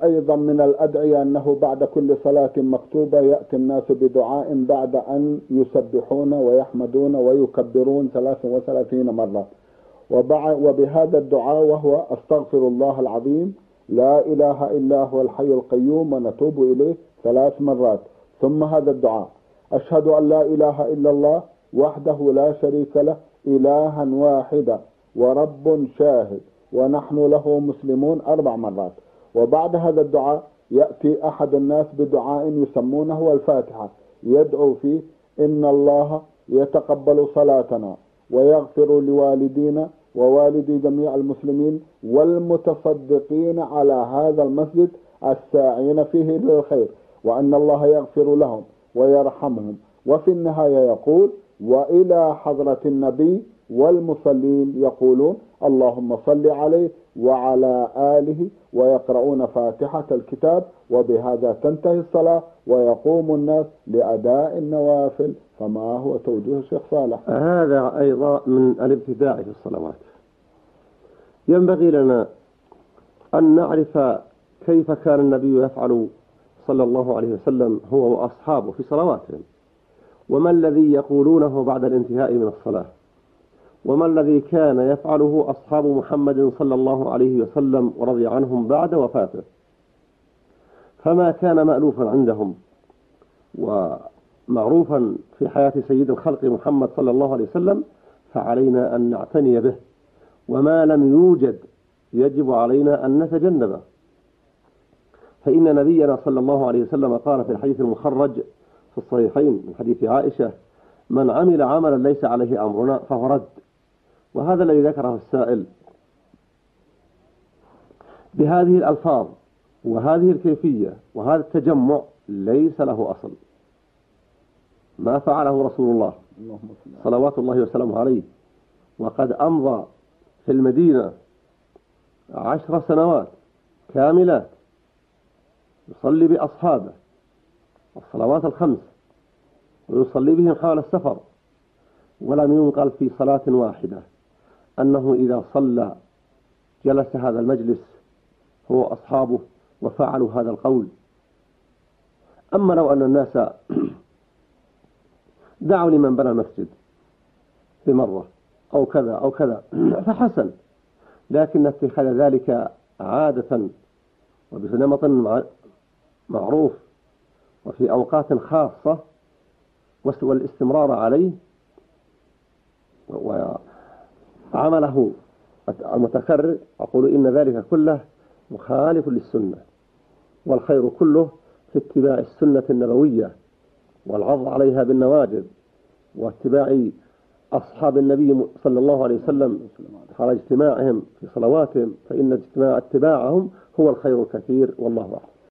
أيضا من الأدعية أنه بعد كل صلاة مكتوبة يأتي الناس بدعاء بعد أن يسبحون ويحمدون ويكبرون 33 مرة، وبهذا الدعاء وهو أستغفر الله العظيم لا إله إلا هو الحي القيوم ونتوب إليه 3 مرات. ثم هذا الدعاء أشهد أن لا إله إلا الله وحده لا شريك له إلها واحدا ورب شاهد ونحن له مسلمون 4 مرات. وبعد هذا الدعاء يأتي أحد الناس بدعاء يسمونه الفاتحة، يدعو فيه إن الله يتقبل صلاتنا ويغفر لوالدينا ووالدي جميع المسلمين والمتصدقين على هذا المسجد الساعين فيه للخير، وأن الله يغفر لهم ويرحمهم. وفي النهاية يقول وإلى حضرة النبي والمصلين يقولون اللهم صل عليه وعلى آله، ويقرؤون فاتحة الكتاب، وبهذا تنتهي الصلاة ويقوم الناس لأداء النوافل. فما هو توجيه الشيخ صالح؟ هذا أيضا من الابتداع في الصلوات. ينبغي لنا أن نعرف كيف كان النبي يفعل صلى الله عليه وسلم هو وأصحابه في صلواتهم، وما الذي يقولونه بعد الانتهاء من الصلاة، وما الذي كان يفعله أصحاب محمد صلى الله عليه وسلم ورضي عنهم بعد وفاته. فما كان مألوفا عندهم ومعروفا في حياة سيد الخلق محمد صلى الله عليه وسلم فعلينا أن نعتني به، وما لم يوجد يجب علينا أن نتجنبه. فإن نبينا صلى الله عليه وسلم قال في الحديث المخرج في الصحيحين من حديث عائشة من عمل عملا ليس عليه أمرنا فهو رد. وهذا الذي ذكره السائل بهذه الألفاظ وهذه الكيفية وهذا التجمع ليس له أصل. ما فعله رسول الله صلوات الله وسلامه عليه، وقد أمضى في المدينة 10 سنوات كاملات يصلي بأصحابه الصلوات الخمس ويصلي بهم حال السفر، ولم ينقل في صلاة واحدة أنه إذا صلى جلس هذا المجلس هو أصحابه وفعلوا هذا القول. أما لو أن الناس دعوا لمن بنى المسجد بمرة أو كذا أو كذا فحسن، لكن اتخاذ ذلك عادة وبنمط معروف وفي أوقات خاصة والاستمرار عليه وعمله المتكرر، أقول إن ذلك كله مخالف للسنة، والخير كله في اتباع السنة النبوية والعض عليها بالنواجذ واتباع أصحاب النبي صلى الله عليه وسلم على اجتماعهم في صلواتهم، فإن اتباعهم هو الخير الكثير، والله أعلم.